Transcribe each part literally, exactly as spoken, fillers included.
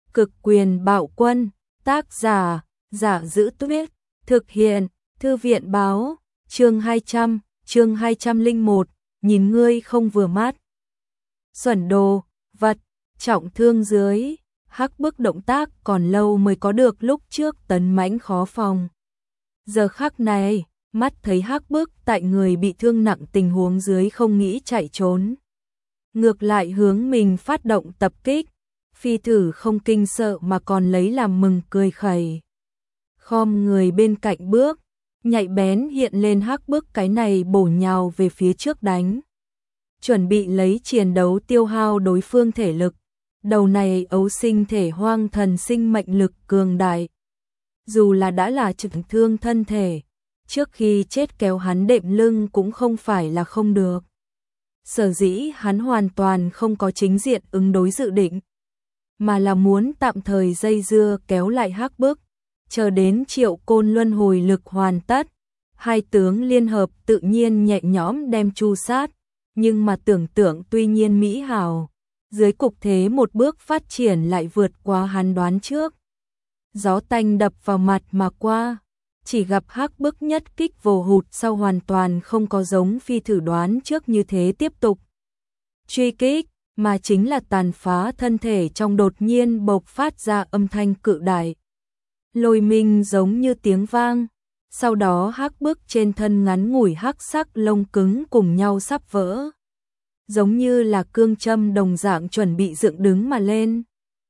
Cực quyền bạo quân, tác giả, Giả Giữ Tuyết, thực hiện, Thư viện báo, chương hai trăm, chương hai trăm lẻ một, nhìn ngươi không vừa mắt. Xuẩn đồ, vật, trọng thương dưới, Hắc Bức động tác còn lâu mới có được lúc trước tấn mãnh khó phòng. Giờ khắc này, mắt thấy Hắc Bức tại người bị thương nặng tình huống dưới không nghĩ chạy trốn. Ngược lại hướng mình phát động tập kích, phi thử không kinh sợ mà còn lấy làm mừng cười khẩy. Khom người bên cạnh bước, nhạy bén hiện lên Hắc Bức cái này bổ nhào về phía trước đánh. Chuẩn bị lấy chiến đấu tiêu hao đối phương thể lực, đầu này ấu sinh thể hoang thần sinh mệnh lực cường đại. Dù là đã là trực thương thân thể, trước khi chết kéo hắn đệm lưng cũng không phải là không được. Sở dĩ hắn hoàn toàn không có chính diện ứng đối dự định, mà là muốn tạm thời dây dưa kéo lại Hắc Bức, chờ đến Triệu Côn luân hồi lực hoàn tất, hai tướng liên hợp tự nhiên nhẹ nhõm đem chu sát, nhưng mà tưởng tượng tuy nhiên mỹ hảo, dưới cục thế một bước phát triển lại vượt qua hắn đoán trước. Gió tanh đập vào mặt mà qua, chỉ gặp Hắc Bức nhất kích vồ hụt sau hoàn toàn không có giống phi thử đoán trước như thế tiếp tục truy kích, mà chính là tàn phá thân thể trong đột nhiên bộc phát ra âm thanh cự đại. Lôi minh giống như tiếng vang, sau đó Hắc Bức trên thân ngắn ngủi hắc sắc lông cứng cùng nhau sắp vỡ. Giống như là cương châm đồng dạng chuẩn bị dựng đứng mà lên.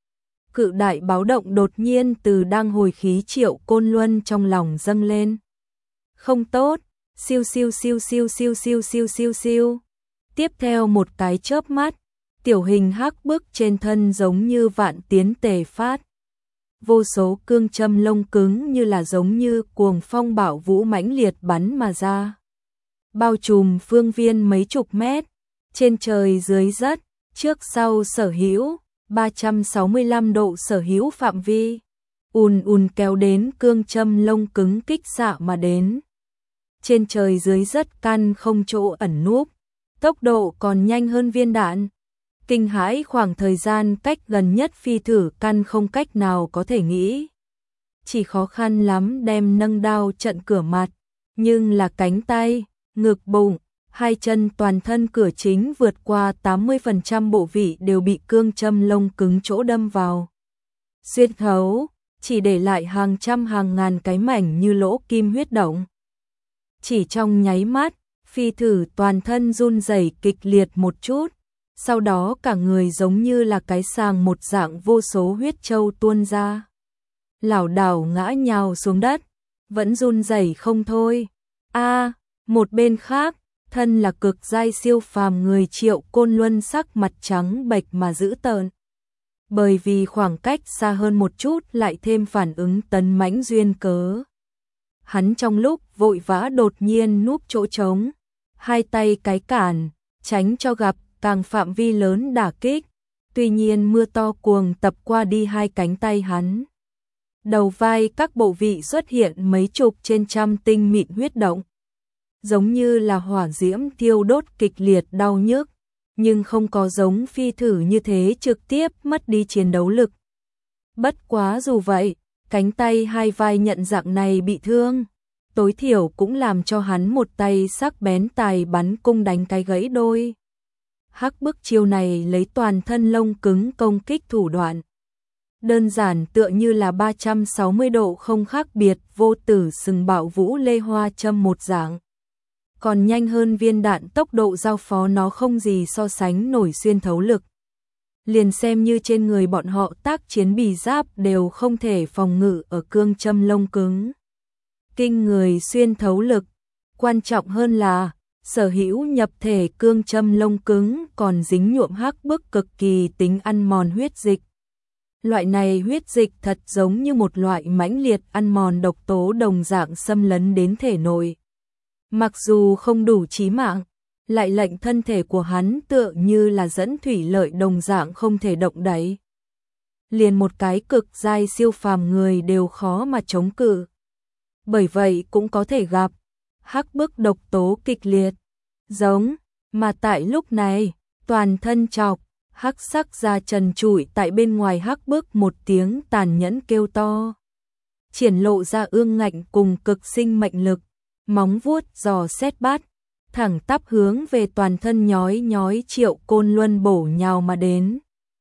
Cự đại báo động đột nhiên từ đang hồi khí Triệu Côn Luân trong lòng dâng lên. Không tốt, siêu siêu siêu siêu siêu siêu siêu siêu siêu. Tiếp theo một cái chớp mắt, tiểu hình Hắc Bức trên thân giống như vạn tiến tề phát. Vô số cương châm lông cứng như là giống như cuồng phong bạo vũ mãnh liệt bắn mà ra. Bao trùm phương viên mấy chục mét, trên trời dưới đất, trước sau sở hữu, ba trăm sáu mươi lăm độ sở hữu phạm vi. Ùn ùn kéo đến cương châm lông cứng kích xạ mà đến. Trên trời dưới đất căn không chỗ ẩn núp, tốc độ còn nhanh hơn viên đạn. Kinh hãi khoảng thời gian cách gần nhất phi thử căn không cách nào có thể nghĩ. Chỉ khó khăn lắm đem nâng đao trận cửa mặt, nhưng là cánh tay, ngực bụng, hai chân toàn thân cửa chính vượt qua tám mươi phần trăm bộ vị đều bị cương châm lông cứng chỗ đâm vào. Xuyên thấu, chỉ để lại hàng trăm hàng ngàn cái mảnh như lỗ kim huyết động. Chỉ trong nháy mắt, phi thử toàn thân run rẩy kịch liệt một chút. Sau đó cả người giống như là cái sàng một dạng vô số huyết châu tuôn ra. Lảo đảo ngã nhào xuống đất, vẫn run rẩy không thôi. A, một bên khác, thân là cực giai siêu phàm người Triệu Côn Luân sắc mặt trắng bệch mà dữ tợn. Bởi vì khoảng cách xa hơn một chút lại thêm phản ứng tấn mãnh duyên cớ. Hắn trong lúc vội vã đột nhiên núp chỗ trống, hai tay cái cản, tránh cho gặp càng phạm vi lớn đả kích, tuy nhiên mưa to cuồng tập qua đi hai cánh tay hắn. Đầu vai các bộ vị xuất hiện mấy chục trên trăm tinh mịn huyết động, giống như là hỏa diễm thiêu đốt kịch liệt đau nhức, nhưng không có giống phi thử như thế trực tiếp mất đi chiến đấu lực. Bất quá dù vậy, cánh tay hai vai nhận dạng này bị thương, tối thiểu cũng làm cho hắn một tay sắc bén tài bắn cung đánh cái gãy đôi. Hắc Bức chiêu này lấy toàn thân lông cứng công kích thủ đoạn. Đơn giản tựa như là ba trăm sáu mươi độ không khác biệt vô tử sừng bạo vũ lê hoa châm một dạng. Còn nhanh hơn viên đạn tốc độ giao phó nó không gì so sánh nổi xuyên thấu lực. Liền xem như trên người bọn họ tác chiến bì giáp đều không thể phòng ngự ở cương châm lông cứng. Kinh người xuyên thấu lực, quan trọng hơn là sở hữu nhập thể cương châm lông cứng còn dính nhuộm Hắc Bức cực kỳ tính ăn mòn huyết dịch. Loại này huyết dịch thật giống như một loại mãnh liệt ăn mòn độc tố đồng dạng xâm lấn đến thể nội. Mặc dù không đủ chí mạng, lại lệnh thân thể của hắn tựa như là dẫn thủy lợi đồng dạng không thể động đậy. Liền một cái cực giai siêu phàm người đều khó mà chống cự. Bởi vậy cũng có thể gặp Hắc Bức độc tố kịch liệt, giống, mà tại lúc này, toàn thân chọc, Hắc sắc da trần trụi tại bên ngoài Hắc Bức một tiếng tàn nhẫn kêu to. Triển lộ ra ương ngạnh cùng cực sinh mệnh lực, móng vuốt giò xét bát, thẳng tắp hướng về toàn thân nhói nhói Triệu Côn Luân bổ nhào mà đến.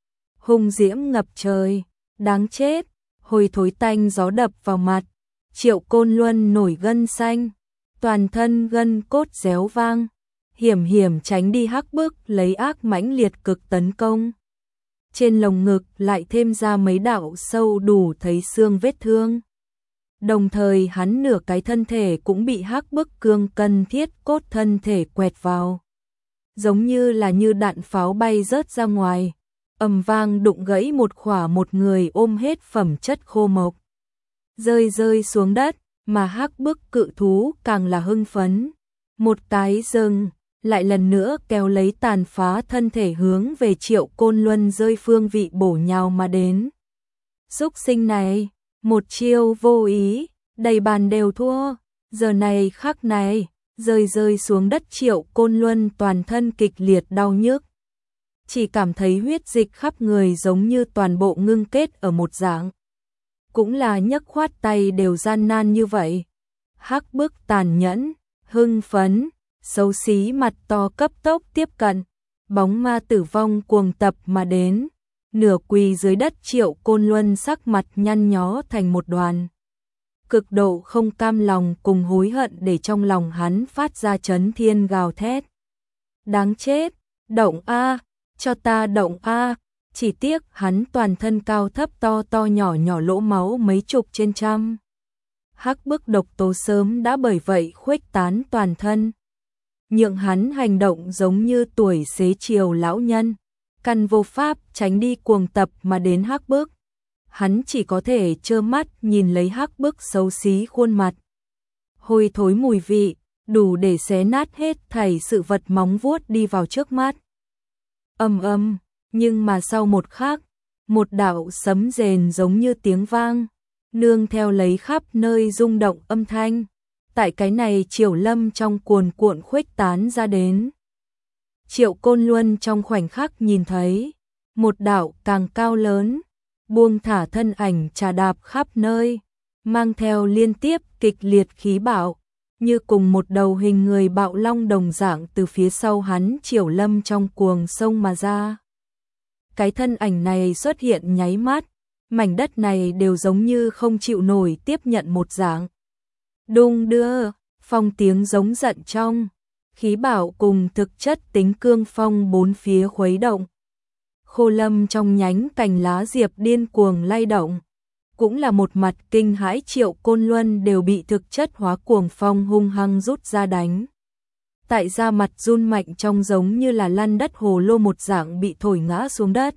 Hung diễm ngập trời, đáng chết, hôi thối tanh gió đập vào mặt, Triệu Côn Luân nổi gân xanh, toàn thân gân cốt réo vang, hiểm hiểm tránh đi Hắc Bức lấy ác mãnh liệt cực tấn công. Trên lồng ngực lại thêm ra mấy đạo sâu đủ thấy xương vết thương. Đồng thời hắn nửa cái thân thể cũng bị Hắc Bức cương cân thiết cốt thân thể quẹt vào. Giống như là như đạn pháo bay rớt ra ngoài, ầm vang đụng gãy một khỏa một người ôm hết phẩm chất khô mộc. Rơi rơi xuống đất, mà Hắc Bức cự thú càng là hưng phấn. Một cái dừng, lại lần nữa kéo lấy tàn phá thân thể hướng về Triệu Côn Luân rơi phương vị bổ nhào mà đến. Súc sinh này, một chiêu vô ý, đầy bàn đều thua, giờ này khắc này, rơi rơi xuống đất Triệu Côn Luân toàn thân kịch liệt đau nhức. Chỉ cảm thấy huyết dịch khắp người giống như toàn bộ ngưng kết ở một dạng. Cũng là nhấc khoát tay đều gian nan như vậy. Hắc Bức tàn nhẫn, hưng phấn, xấu xí mặt to cấp tốc tiếp cận, bóng ma tử vong cuồng tập mà đến. Nửa quỳ dưới đất Triệu Côn Luân sắc mặt nhăn nhó thành một đoàn. Cực độ không cam lòng cùng hối hận để trong lòng hắn phát ra chấn thiên gào thét. Đáng chết, động a, cho ta động a. Chỉ tiếc hắn toàn thân cao thấp to to nhỏ nhỏ lỗ máu mấy chục trên trăm. Hắc Bức độc tố sớm đã bởi vậy khuếch tán toàn thân. Nhượng hắn hành động giống như tuổi xế chiều lão nhân, căn vô pháp tránh đi cuồng tập mà đến Hắc Bức. Hắn chỉ có thể trơ mắt nhìn lấy Hắc Bức xấu xí khuôn mặt. Hôi thối mùi vị, đủ để xé nát hết thảy sự vật móng vuốt đi vào trước mắt. Ầm ầm, nhưng mà sau một khắc, một đạo sấm rền giống như tiếng vang, nương theo lấy khắp nơi rung động âm thanh. Tại cái này Triều Lâm trong cuồn cuộn khuếch tán ra đến. Triệu Côn Luân trong khoảnh khắc nhìn thấy, một đạo càng cao lớn, buông thả thân ảnh trà đạp khắp nơi, mang theo liên tiếp kịch liệt khí bạo, như cùng một đầu hình người bạo long đồng dạng từ phía sau hắn Triều Lâm trong cuồng sông mà ra. Cái thân ảnh này xuất hiện nháy mắt, mảnh đất này đều giống như không chịu nổi tiếp nhận một dạng. Đung đưa, phong tiếng giống giận trong, khí bạo cùng thực chất tính cương phong bốn phía khuấy động. Khô lâm trong nhánh cành lá diệp điên cuồng lay động, cũng là một mặt kinh hãi Triệu Côn Luân đều bị thực chất hóa cuồng phong hung hăng rút ra đánh. Tại da mặt run mạnh trong giống như là lăn đất hồ lô một dạng bị thổi ngã xuống đất.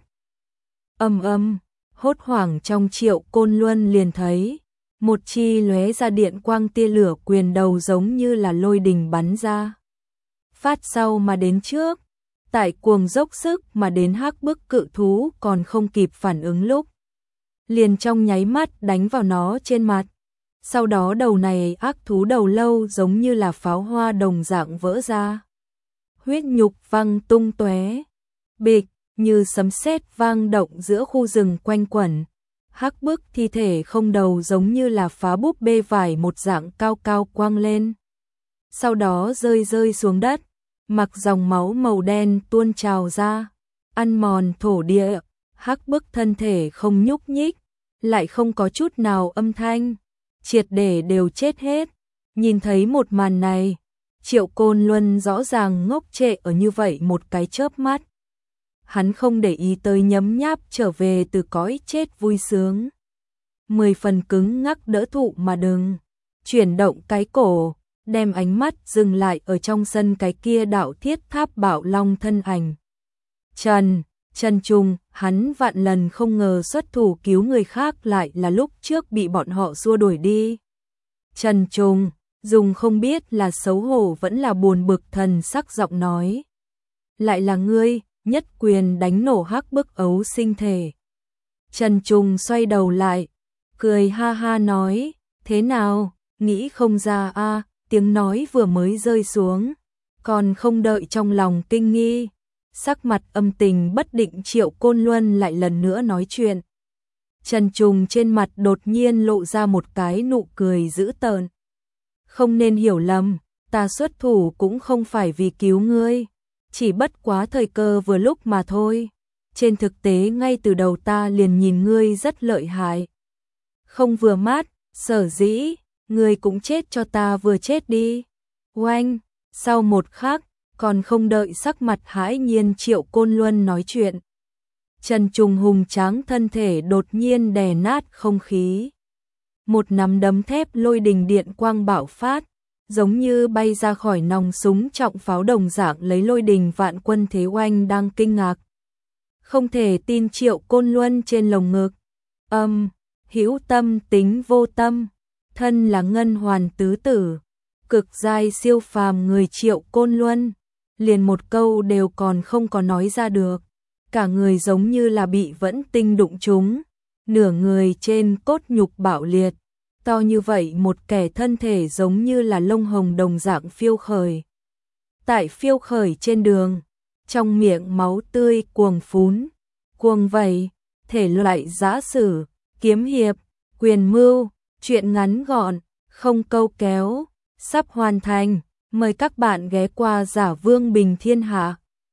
Âm âm, hốt hoảng trong Triệu Côn Luân liền thấy một chi lóe ra điện quang tia lửa quyền đầu giống như là lôi đình bắn ra. Phát sau mà đến trước, tại cuồng dốc sức mà đến Hắc Bức cự thú còn không kịp phản ứng lúc. Liền trong nháy mắt đánh vào nó trên mặt. Sau đó đầu này ác thú đầu lâu giống như là pháo hoa đồng dạng vỡ ra. Huyết nhục văng tung tóe, bịch như sấm sét vang động giữa khu rừng quanh quẩn. Hắc Bức thi thể không đầu giống như là phá búp bê vải một dạng cao cao quang lên. Sau đó rơi rơi xuống đất, mặc dòng máu màu đen tuôn trào ra, ăn mòn thổ địa. Hắc Bức thân thể không nhúc nhích, lại không có chút nào âm thanh, triệt để đều chết hết. Nhìn thấy một màn này, Triệu Côn Luân rõ ràng ngốc trệ ở như vậy một cái chớp mắt. Hắn không để ý tới nhấm nháp trở về từ cõi chết vui sướng. Mười phần cứng ngắc đỡ thụ mà đừng, chuyển động cái cổ, đem ánh mắt dừng lại ở trong sân cái kia đạo thiết tháp bạo long thân ảnh. Trần, Trần Trung, hắn vạn lần không ngờ xuất thủ cứu người khác lại là lúc trước bị bọn họ xua đuổi đi. Trần Trung, dùng không biết là xấu hổ vẫn là buồn bực thần sắc giọng nói. Lại là ngươi, nhất quyền đánh nổ Hắc Bức ấu sinh thể. Trần Trung xoay đầu lại, cười ha ha nói, thế nào, nghĩ không ra a. Tiếng nói vừa mới rơi xuống, còn không đợi trong lòng kinh nghi, sắc mặt âm tình bất định Triệu Côn Luân lại lần nữa nói chuyện. Trần Trùng trên mặt đột nhiên lộ ra một cái nụ cười dữ tợn. Không nên hiểu lầm, ta xuất thủ cũng không phải vì cứu ngươi, chỉ bất quá thời cơ vừa lúc mà thôi. Trên thực tế ngay từ đầu ta liền nhìn ngươi rất lợi hại. Không vừa mắt, sở dĩ, ngươi cũng chết cho ta vừa chết đi. Oanh, sau một khắc, còn không đợi sắc mặt hãi nhiên Triệu Côn Luân nói chuyện. Trần Trùng hùng tráng thân thể đột nhiên đè nát không khí. Một nắm đấm thép lôi đình điện quang bạo phát, giống như bay ra khỏi nòng súng trọng pháo đồng dạng lấy lôi đình vạn quân thế oanh đang kinh ngạc. Không thể tin Triệu Côn Luân trên lồng ngực. Âm, hữu tâm tính vô tâm, thân là ngân hoàn tứ tử, cực giai siêu phàm người Triệu Côn Luân, liền một câu đều còn không có nói ra được. Cả người giống như là bị vẫn tinh đụng trúng, nửa người trên cốt nhục bạo liệt, to như vậy một kẻ thân thể giống như là lông hồng đồng dạng phiêu khởi. Tại phiêu khởi trên đường, trong miệng máu tươi cuồng phún, cuồng vẩy, thể loại giã sử, kiếm hiệp, quyền mưu, chuyện ngắn gọn, không câu kéo, sắp hoàn thành, mời các bạn ghé qua Giả Vương Bình Thiên Hạ.